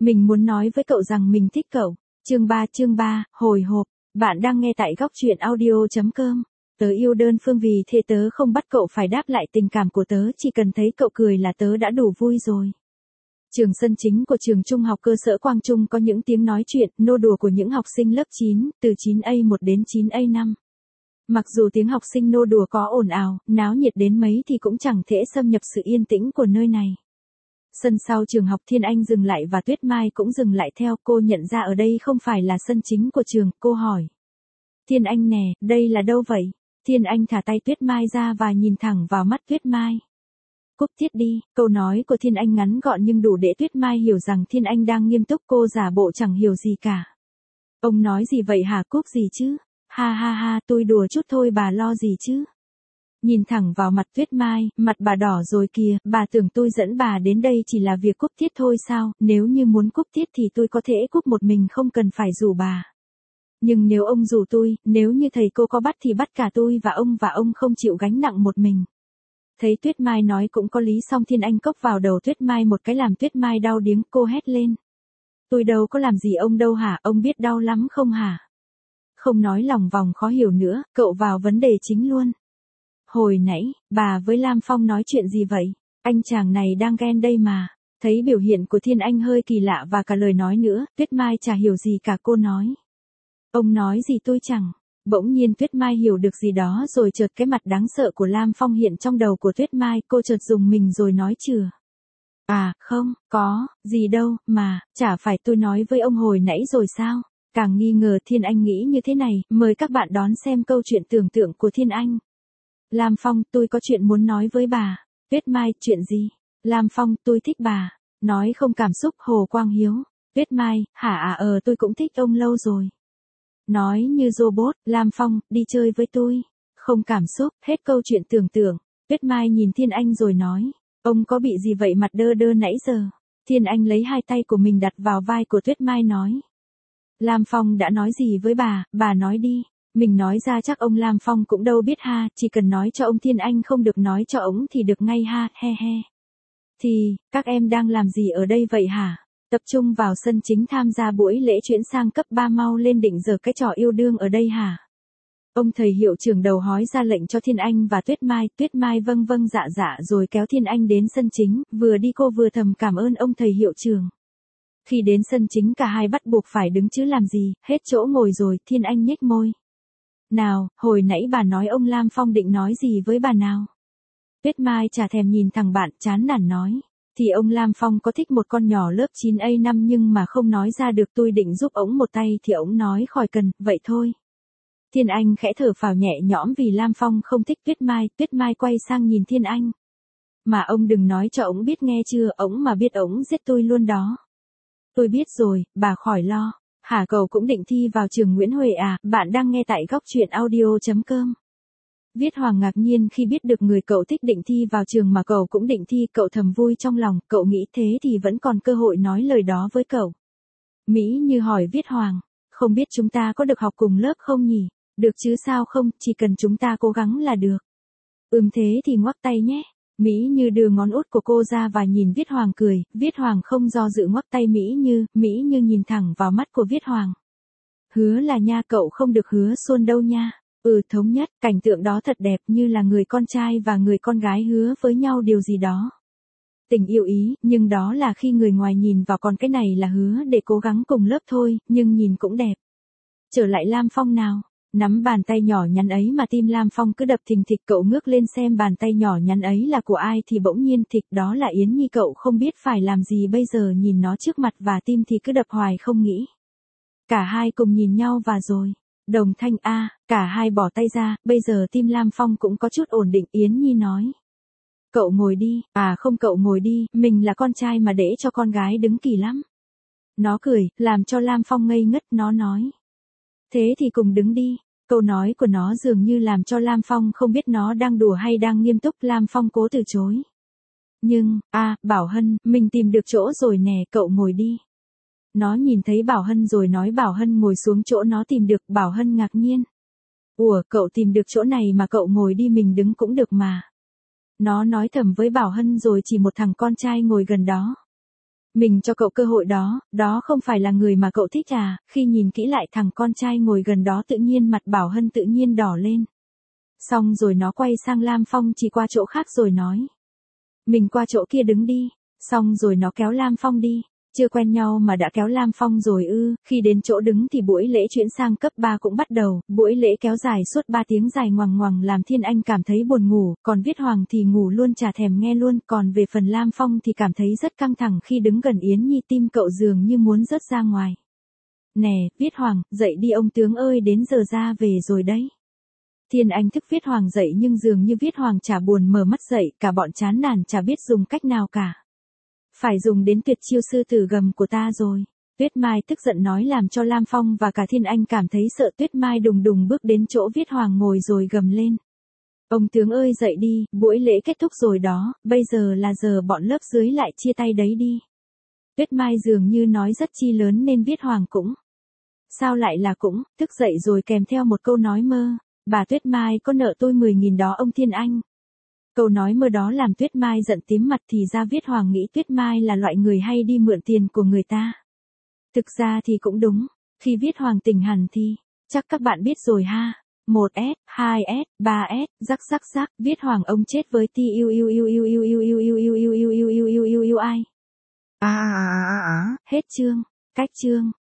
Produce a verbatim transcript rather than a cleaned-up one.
Mình muốn nói với cậu rằng mình thích cậu. Chương ba chương ba, hồi hộp. Bạn đang nghe tại góc truyện audio.com. Tớ yêu đơn phương vì thế tớ không bắt cậu phải đáp lại tình cảm của tớ, chỉ cần thấy cậu cười là tớ đã đủ vui rồi. Trường sân chính của trường trung học cơ sở Quang Trung có những tiếng nói chuyện, nô đùa của những học sinh lớp chín, từ chín A một đến chín A năm. Mặc dù tiếng học sinh nô đùa có ồn ào, náo nhiệt đến mấy thì cũng chẳng thể xâm nhập sự yên tĩnh của nơi này. Sân sau trường học Thiên Anh dừng lại và Tuyết Mai cũng dừng lại theo, cô nhận ra ở đây không phải là sân chính của trường, cô hỏi. Thiên Anh nè, đây là đâu vậy? Thiên Anh thả tay Tuyết Mai ra và nhìn thẳng vào mắt Tuyết Mai. Cúp tiết đi, câu nói của Thiên Anh ngắn gọn nhưng đủ để Tuyết Mai hiểu rằng Thiên Anh đang nghiêm túc, cô giả bộ chẳng hiểu gì cả. Ông nói gì vậy hả, cúp gì chứ? Ha ha ha, tôi đùa chút thôi, bà lo gì chứ? Nhìn thẳng vào mặt Tuyết Mai, mặt bà đỏ rồi kìa, bà tưởng tôi dẫn bà đến đây chỉ là việc cúp tiết thôi sao? Nếu như muốn cúp tiết thì tôi có thể cúp một mình, không cần phải rủ bà. Nhưng nếu ông rủ tôi, nếu như thầy cô có bắt thì bắt cả tôi và ông, và ông không chịu gánh nặng một mình. Thấy Tuyết Mai nói cũng có lý, xong Thiên Anh cốc vào đầu Tuyết Mai một cái làm Tuyết Mai đau điếng, cô hét lên. Tôi đâu có làm gì ông đâu hả, ông biết đau lắm không hả? Không nói lòng vòng khó hiểu nữa, cậu vào vấn đề chính luôn. Hồi nãy, bà với Lam Phong nói chuyện gì vậy? Anh chàng này đang ghen đây mà. Thấy biểu hiện của Thiên Anh hơi kỳ lạ và cả lời nói nữa, Tuyết Mai chả hiểu gì cả, cô nói. Ông nói gì tôi chẳng. Bỗng nhiên Tuyết Mai hiểu được gì đó rồi, chợt cái mặt đáng sợ của Lam Phong hiện trong đầu của Tuyết Mai, cô chợt dùng mình rồi nói chừa. À, không, có, gì đâu, mà, chả phải tôi nói với ông hồi nãy rồi sao? Càng nghi ngờ Thiên Anh nghĩ như thế này, mời các bạn đón xem câu chuyện tưởng tượng của Thiên Anh. Lam Phong, tôi có chuyện muốn nói với bà. Tuyết Mai, chuyện gì? Lam Phong, tôi thích bà. Nói không cảm xúc, Hồ Quang Hiếu. Tuyết Mai, hả à ờ tôi cũng thích ông lâu rồi. Nói như robot, Lam Phong, đi chơi với tôi. Không cảm xúc, hết câu chuyện tưởng tượng. Tuyết Mai nhìn Thiên Anh rồi nói. Ông có bị gì vậy, mặt đơ đơ nãy giờ? Thiên Anh lấy hai tay của mình đặt vào vai của Tuyết Mai nói. Lam Phong đã nói gì với bà, bà nói đi. Mình nói ra chắc ông Lam Phong cũng đâu biết ha, chỉ cần nói cho ông Thiên Anh không được nói cho ống thì được ngay ha, he he. Thì, các em đang làm gì ở đây vậy hả? Tập trung vào sân chính tham gia buổi lễ chuyển sang cấp ba, mau lên định giờ cái trò yêu đương ở đây hả? Ông thầy hiệu trưởng đầu hói ra lệnh cho Thiên Anh và Tuyết Mai, Tuyết Mai vâng vâng dạ dạ rồi kéo Thiên Anh đến sân chính, vừa đi cô vừa thầm cảm ơn ông thầy hiệu trưởng. Khi đến sân chính cả hai bắt buộc phải đứng chứ làm gì, hết chỗ ngồi rồi, Thiên Anh nhếch môi. Nào, hồi nãy bà nói ông Lam Phong định nói gì với bà nào? Tuyết Mai chả thèm nhìn thằng bạn, chán nản nói. Thì ông Lam Phong có thích một con nhỏ lớp chín A năm nhưng mà không nói ra được, tôi định giúp ống một tay thì ống nói khỏi cần, vậy thôi. Thiên Anh khẽ thở phào nhẹ nhõm vì Lam Phong không thích Tuyết Mai, Tuyết Mai quay sang nhìn Thiên Anh. Mà ông đừng nói cho ống biết nghe chưa, ống mà biết ống giết tôi luôn đó. Tôi biết rồi, bà khỏi lo. Hả, cậu cũng định thi vào trường Nguyễn Huệ à? Bạn đang nghe tại góc truyện audio.com. Viết Hoàng ngạc nhiên khi biết được người cậu thích định thi vào trường mà cậu cũng định thi, cậu thầm vui trong lòng, cậu nghĩ thế thì vẫn còn cơ hội nói lời đó với cậu. Mỹ Như hỏi Viết Hoàng, không biết chúng ta có được học cùng lớp không nhỉ? Được chứ sao không, chỉ cần chúng ta cố gắng là được. Ừm thế thì ngoắc tay nhé. Mỹ Như đưa ngón út của cô ra và nhìn Viết Hoàng cười, Viết Hoàng không do dự ngoắc tay Mỹ Như, Mỹ Như nhìn thẳng vào mắt của Viết Hoàng. Hứa là nha, cậu không được hứa xuôn đâu nha. Ừ, thống nhất, cảnh tượng đó thật đẹp, như là người con trai và người con gái hứa với nhau điều gì đó. Tình yêu ý, nhưng đó là khi người ngoài nhìn vào, còn cái này là hứa để cố gắng cùng lớp thôi, nhưng nhìn cũng đẹp. Trở lại Lam Phong nào. Nắm bàn tay nhỏ nhắn ấy mà tim Lam Phong cứ đập thình thịch, cậu ngước lên xem bàn tay nhỏ nhắn ấy là của ai thì bỗng nhiên thịch, đó là Yến Nhi, cậu không biết phải làm gì bây giờ, nhìn nó trước mặt và tim thì cứ đập hoài không nghĩ. Cả hai cùng nhìn nhau và rồi, đồng thanh a, cả hai bỏ tay ra, bây giờ tim Lam Phong cũng có chút ổn định, Yến Nhi nói. Cậu ngồi đi, à không cậu ngồi đi, mình là con trai mà để cho con gái đứng kỳ lắm. Nó cười, làm cho Lam Phong ngây ngất, nó nói. Thế thì cùng đứng đi. Câu nói của nó dường như làm cho Lam Phong không biết nó đang đùa hay đang nghiêm túc, Lam Phong cố từ chối. Nhưng, a, Bảo Hân, mình tìm được chỗ rồi nè, cậu ngồi đi. Nó nhìn thấy Bảo Hân rồi nói Bảo Hân ngồi xuống chỗ nó tìm được, Bảo Hân ngạc nhiên. Ủa, cậu tìm được chỗ này mà cậu ngồi đi, mình đứng cũng được mà. Nó nói thầm với Bảo Hân rồi chỉ một thằng con trai ngồi gần đó. Mình cho cậu cơ hội đó, đó không phải là người mà cậu thích à, khi nhìn kỹ lại thằng con trai ngồi gần đó tự nhiên mặt Bảo Hân tự nhiên đỏ lên. Xong rồi nó quay sang Lam Phong chỉ qua chỗ khác rồi nói. Mình qua chỗ kia đứng đi, xong rồi nó kéo Lam Phong đi. Chưa quen nhau mà đã kéo Lam Phong rồi ư, khi đến chỗ đứng thì buổi lễ chuyển sang cấp ba cũng bắt đầu, buổi lễ kéo dài suốt ba tiếng dài ngoằng ngoằng làm Thiên Anh cảm thấy buồn ngủ, còn Viết Hoàng thì ngủ luôn chả thèm nghe luôn, còn về phần Lam Phong thì cảm thấy rất căng thẳng khi đứng gần Yến Nhi, tim cậu dường như muốn rớt ra ngoài. Nè, Viết Hoàng, dậy đi ông tướng ơi, đến giờ ra về rồi đấy. Thiên Anh thức Viết Hoàng dậy nhưng dường như Viết Hoàng chả buồn mở mắt dậy, cả bọn chán nản chả biết dùng cách nào cả. Phải dùng đến tuyệt chiêu sư tử gầm của ta rồi. Tuyết Mai tức giận nói làm cho Lam Phong và cả Thiên Anh cảm thấy sợ. Tuyết Mai đùng đùng bước đến chỗ Viết Hoàng ngồi rồi gầm lên. Ông tướng ơi dậy đi, buổi lễ kết thúc rồi đó, bây giờ là giờ bọn lớp dưới lại chia tay đấy đi. Tuyết Mai dường như nói rất chi lớn nên Viết Hoàng cũng. Sao lại là cũng, thức dậy rồi kèm theo một câu nói mơ. Bà Tuyết Mai có nợ tôi mười nghìn đó ông Thiên Anh. Câu nói mơ đó làm Tuyết Mai giận tím mặt, thì ra Viết Hoàng nghĩ Tuyết Mai là loại người hay đi mượn tiền của người ta. Thực ra thì cũng đúng, khi Viết Hoàng tỉnh hẳn thì, chắc các bạn biết rồi ha. một S, hai S, ba S, rắc rắc rắc, Viết Hoàng ông chết với ti yêu yêu yêu yêu yêu yêu yêu yêu yêu yêu yêu yêu yêu yêu yêu yêu ai. À à à à à. Hết chương, cách chương.